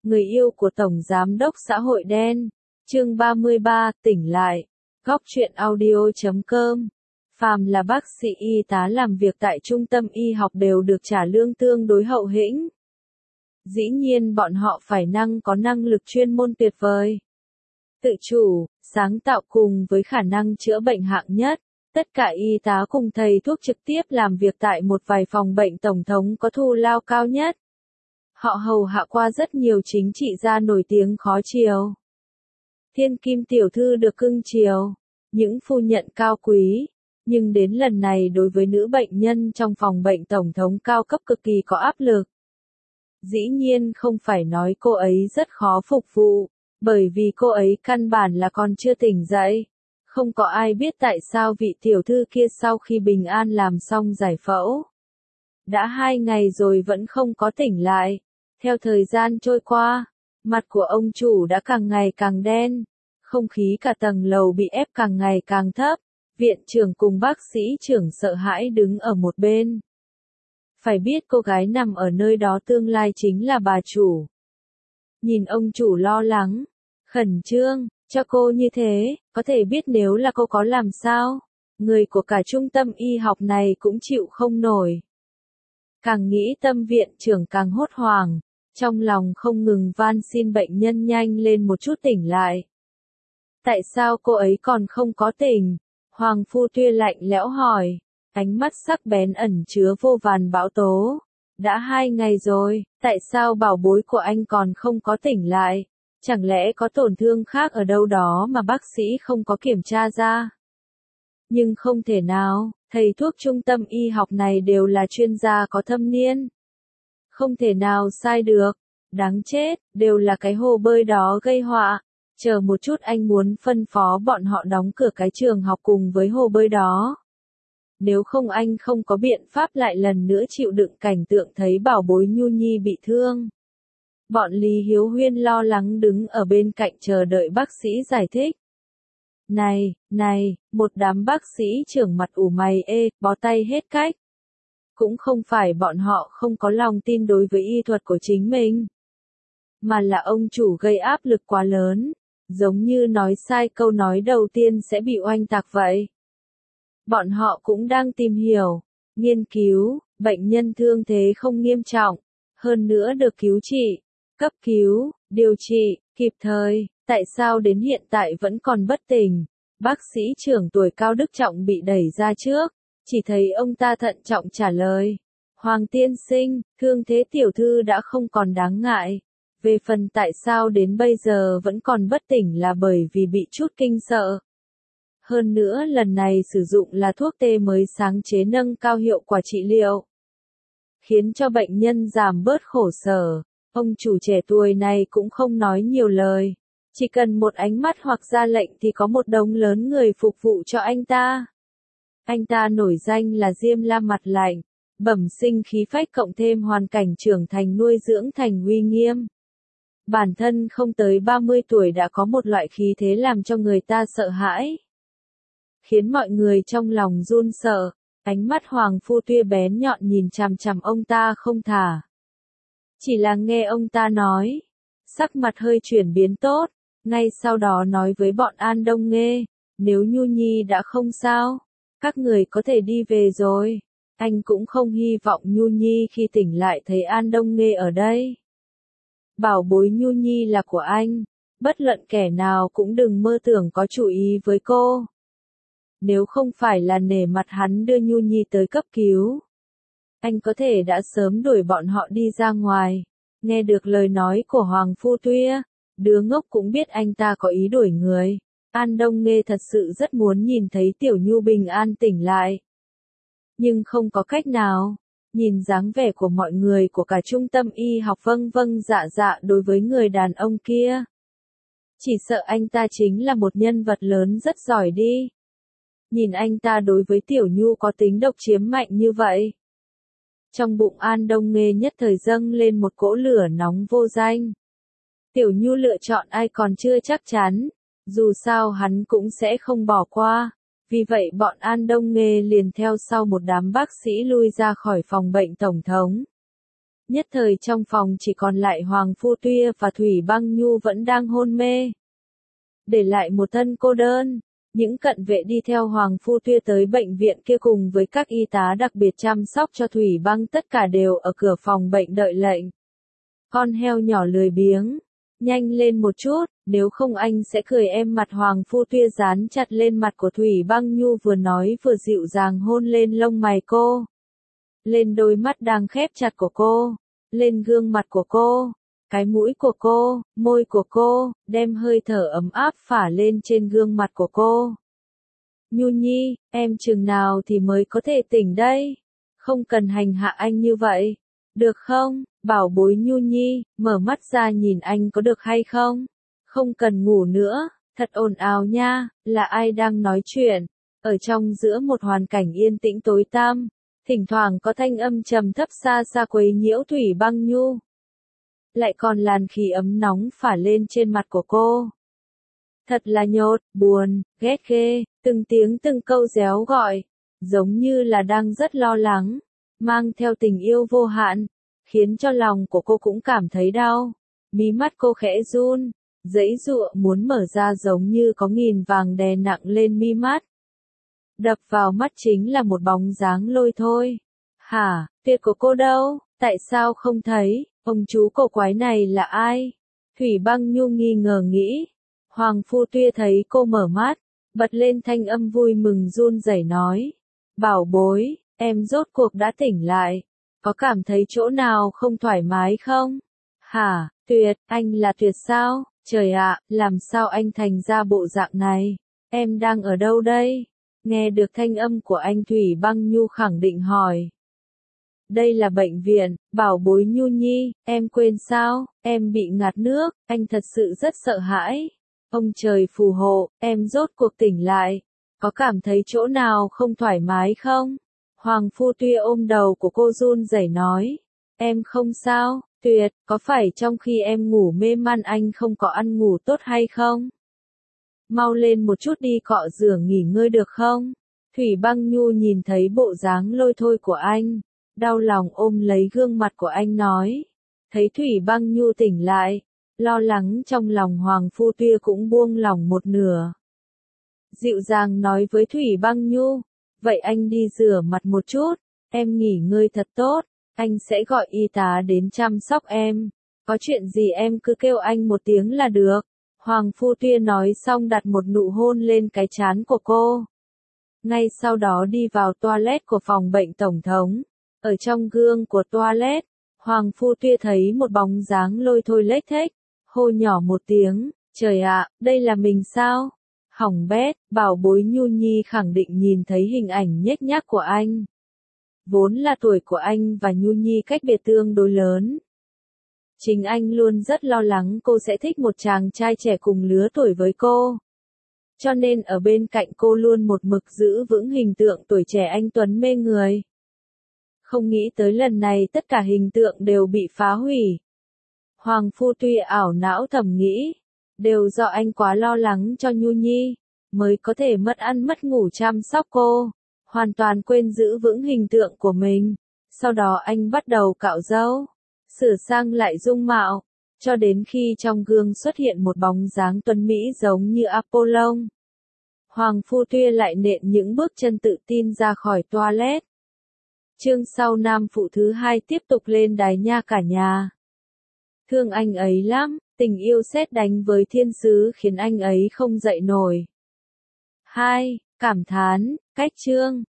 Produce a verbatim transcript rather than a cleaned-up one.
người yêu của Tổng Giám đốc xã hội đen. Chương ba mươi ba, tỉnh lại. Góc truyện audio chấm com. Phàm là bác sĩ y tá làm việc tại trung tâm y học đều được trả lương tương đối hậu hĩnh. Dĩ nhiên bọn họ phải năng có năng lực chuyên môn tuyệt vời. Tự chủ, sáng tạo cùng với khả năng chữa bệnh hạng nhất. Tất cả y tá cùng thầy thuốc trực tiếp làm việc tại một vài phòng bệnh tổng thống có thù lao cao nhất. Họ hầu hạ qua rất nhiều chính trị gia nổi tiếng khó chiều. Thiên kim tiểu thư được cưng chiều, những phu nhận cao quý. Nhưng đến lần này đối với nữ bệnh nhân trong phòng bệnh tổng thống cao cấp cực kỳ có áp lực. Dĩ nhiên không phải nói cô ấy rất khó phục vụ, bởi vì cô ấy căn bản là còn chưa tỉnh dậy. Không có ai biết tại sao vị tiểu thư kia sau khi bình an làm xong giải phẫu. Đã hai ngày rồi vẫn không có tỉnh lại. Theo thời gian trôi qua, mặt của ông chủ đã càng ngày càng đen. Không khí cả tầng lầu bị ép càng ngày càng thấp. Viện trưởng cùng bác sĩ trưởng sợ hãi đứng ở một bên. Phải biết cô gái nằm ở nơi đó tương lai chính là bà chủ. Nhìn ông chủ lo lắng, khẩn trương, cho cô như thế, có thể biết nếu là cô có làm sao. Người của cả trung tâm y học này cũng chịu không nổi. Càng nghĩ tâm viện trưởng càng hốt hoảng, trong lòng không ngừng van xin bệnh nhân nhanh lên một chút tỉnh lại. Tại sao cô ấy còn không có tỉnh? Hoàng phu Tuyết lạnh lẽo hỏi, ánh mắt sắc bén ẩn chứa vô vàn bão tố. Đã hai ngày rồi, tại sao bảo bối của anh còn không có tỉnh lại? Chẳng lẽ có tổn thương khác ở đâu đó mà bác sĩ không có kiểm tra ra? Nhưng không thể nào, thầy thuốc trung tâm y học này đều là chuyên gia có thâm niên. Không thể nào sai được, đáng chết, đều là cái hồ bơi đó gây họa. Chờ một chút, anh muốn phân phó bọn họ đóng cửa cái trường học cùng với hồ bơi đó. Nếu không anh không có biện pháp lại lần nữa chịu đựng cảnh tượng thấy bảo bối Nhu Nhi bị thương. Bọn Lý Hiếu Huyên lo lắng đứng ở bên cạnh chờ đợi bác sĩ giải thích. Này, này, một đám bác sĩ trưởng mặt ủ mày ê, bó tay hết cách. Cũng không phải bọn họ không có lòng tin đối với y thuật của chính mình. Mà là ông chủ gây áp lực quá lớn. Giống như nói sai câu nói đầu tiên sẽ bị oanh tạc vậy. Bọn họ cũng đang tìm hiểu, nghiên cứu, bệnh nhân thương thế không nghiêm trọng, hơn nữa được cứu trị, cấp cứu, điều trị, kịp thời, tại sao đến hiện tại vẫn còn bất tỉnh? Bác sĩ trưởng tuổi cao Đức Trọng bị đẩy ra trước, chỉ thấy ông ta thận trọng trả lời. Hoàng tiên sinh, thương thế tiểu thư đã không còn đáng ngại. Về phần tại sao đến bây giờ vẫn còn bất tỉnh là bởi vì bị chút kinh sợ. Hơn nữa lần này sử dụng là thuốc tê mới sáng chế nâng cao hiệu quả trị liệu. Khiến cho bệnh nhân giảm bớt khổ sở. Ông chủ trẻ tuổi này cũng không nói nhiều lời. Chỉ cần một ánh mắt hoặc ra lệnh thì có một đống lớn người phục vụ cho anh ta. Anh ta nổi danh là Diêm La mặt lạnh, bẩm sinh khí phách cộng thêm hoàn cảnh trưởng thành nuôi dưỡng thành uy nghiêm. Bản thân không tới ba mươi tuổi đã có một loại khí thế làm cho người ta sợ hãi. Khiến mọi người trong lòng run sợ, ánh mắt Hoàng phu Tuyết bén nhọn nhìn chằm chằm ông ta không thả. Chỉ là nghe ông ta nói, sắc mặt hơi chuyển biến tốt, ngay sau đó nói với bọn An Đông Nghê, nếu Nhu Nhi đã không sao, các người có thể đi về rồi. Anh cũng không hy vọng Nhu Nhi khi tỉnh lại thấy An Đông Nghê ở đây. Bảo bối Nhu Nhi là của anh, bất luận kẻ nào cũng đừng mơ tưởng có chủ ý với cô. Nếu không phải là nể mặt hắn đưa Nhu Nhi tới cấp cứu, anh có thể đã sớm đuổi bọn họ đi ra ngoài. Nghe được lời nói của Hoàng phu Tuyết, đứa ngốc cũng biết anh ta có ý đuổi người. An Đông Nghê thật sự rất muốn nhìn thấy Tiểu Nhu bình an tỉnh lại. Nhưng không có cách nào. Nhìn dáng vẻ của mọi người của cả trung tâm y học vâng vâng dạ dạ đối với người đàn ông kia. Chỉ sợ anh ta chính là một nhân vật lớn rất giỏi đi. Nhìn anh ta đối với Tiểu Nhu có tính độc chiếm mạnh như vậy. Trong bụng An Đông Nghê nhất thời dâng lên một cỗ lửa nóng vô danh. Tiểu Nhu lựa chọn ai còn chưa chắc chắn, dù sao hắn cũng sẽ không bỏ qua. Vì vậy bọn An Đông Nghê liền theo sau một đám bác sĩ lui ra khỏi phòng bệnh tổng thống. Nhất thời trong phòng chỉ còn lại Hoàng Phu Tuyết và Thủy Băng Nhu vẫn đang hôn mê. Để lại một thân cô đơn, những cận vệ đi theo Hoàng Phu Tuyết tới bệnh viện kia cùng với các y tá đặc biệt chăm sóc cho Thủy Băng tất cả đều ở cửa phòng bệnh đợi lệnh. Con heo nhỏ lười biếng, nhanh lên một chút, nếu không anh sẽ cười em. Mặt Hoàng Phu Tuyết dán chặt lên mặt của Thủy Băng Nhu vừa nói vừa dịu dàng hôn lên lông mày cô. Lên đôi mắt đang khép chặt của cô, lên gương mặt của cô, cái mũi của cô, môi của cô, đem hơi thở ấm áp phả lên trên gương mặt của cô. Nhu Nhi, em chừng nào thì mới có thể tỉnh đây? Không cần hành hạ anh như vậy, được không? Bảo bối Nhu Nhi, mở mắt ra nhìn anh có được hay không? Không cần ngủ nữa, thật ồn ào nha, là ai đang nói chuyện? Ở trong giữa một hoàn cảnh yên tĩnh tối tăm, thỉnh thoảng có thanh âm trầm thấp xa xa quấy nhiễu Thủy Băng Nhu. Lại còn làn khí ấm nóng phả lên trên mặt của cô. Thật là nhột, buồn, ghét ghê, từng tiếng từng câu réo gọi, giống như là đang rất lo lắng, mang theo tình yêu vô hạn, khiến cho lòng của cô cũng cảm thấy đau. Mí mắt cô khẽ run, giãy giụa muốn mở ra giống như có nghìn vàng đè nặng lên mi mắt. Đập vào mắt chính là một bóng dáng Lôi Thôi. Hả, Tuyết của cô đâu, tại sao không thấy, ông chú cổ quái này là ai? Thủy Băng Nhu nghi ngờ nghĩ. Hoàng Phu Tuyết thấy cô mở mắt, bật lên thanh âm vui mừng run rẩy nói. Bảo bối, em rốt cuộc đã tỉnh lại, có cảm thấy chỗ nào không thoải mái không? Hả, Tuyết, anh là Tuyết sao? Trời ạ, làm sao anh thành ra bộ dạng này? Em đang ở đâu đây? Nghe được thanh âm của anh, Thủy Băng Nhu khẳng định hỏi. Đây là bệnh viện, bảo bối Nhu Nhi, em quên sao, em bị ngạt nước, anh thật sự rất sợ hãi. Ông trời phù hộ, em rốt cuộc tỉnh lại, có cảm thấy chỗ nào không thoải mái không? Hoàng Phu Tuyết ôm đầu của cô run rẩy nói. Em không sao, Tuyết, có phải trong khi em ngủ mê man anh không có ăn ngủ tốt hay không? Mau lên một chút đi cọ rửa nghỉ ngơi được không? Thủy Băng Nhu nhìn thấy bộ dáng Lôi Thôi của anh, đau lòng ôm lấy gương mặt của anh nói. Thấy Thủy Băng Nhu tỉnh lại, lo lắng trong lòng Hoàng Phu Tuyết cũng buông lỏng một nửa. Dịu dàng nói với Thủy Băng Nhu, vậy anh đi rửa mặt một chút, em nghỉ ngơi thật tốt, anh sẽ gọi y tá đến chăm sóc em, có chuyện gì em cứ kêu anh một tiếng là được. Hoàng Phu Tuyết nói xong đặt một nụ hôn lên cái trán của cô. Ngay sau đó đi vào toilet của phòng bệnh tổng thống. Ở trong gương của toilet, Hoàng Phu Tuyết thấy một bóng dáng Lôi Thôi lếch thếch, hô nhỏ một tiếng, trời ạ, đây là mình sao? Hỏng bét, bảo bối Nhu Nhi khẳng định nhìn thấy hình ảnh nhếch nhác của anh. Vốn là tuổi của anh và Nhu Nhi cách biệt tương đối lớn. Chính anh luôn rất lo lắng cô sẽ thích một chàng trai trẻ cùng lứa tuổi với cô. Cho nên ở bên cạnh cô luôn một mực giữ vững hình tượng tuổi trẻ anh tuấn mê người. Không nghĩ tới lần này tất cả hình tượng đều bị phá hủy. Hoàng Phu Tuyết ảo não thầm nghĩ, đều do anh quá lo lắng cho Nhu Nhi, mới có thể mất ăn mất ngủ chăm sóc cô, hoàn toàn quên giữ vững hình tượng của mình. Sau đó anh bắt đầu cạo râu, sửa sang lại dung mạo, cho đến khi trong gương xuất hiện một bóng dáng tuấn mỹ giống như Apollon. Hoàng Phu Tuyết lại nện những bước chân tự tin ra khỏi toilet. Chương sau nam phụ thứ hai tiếp tục lên đài nha cả nhà. Thương anh ấy lắm, tình yêu sét đánh với thiên sứ khiến anh ấy không dậy nổi. hai. Cảm thán, cách chương,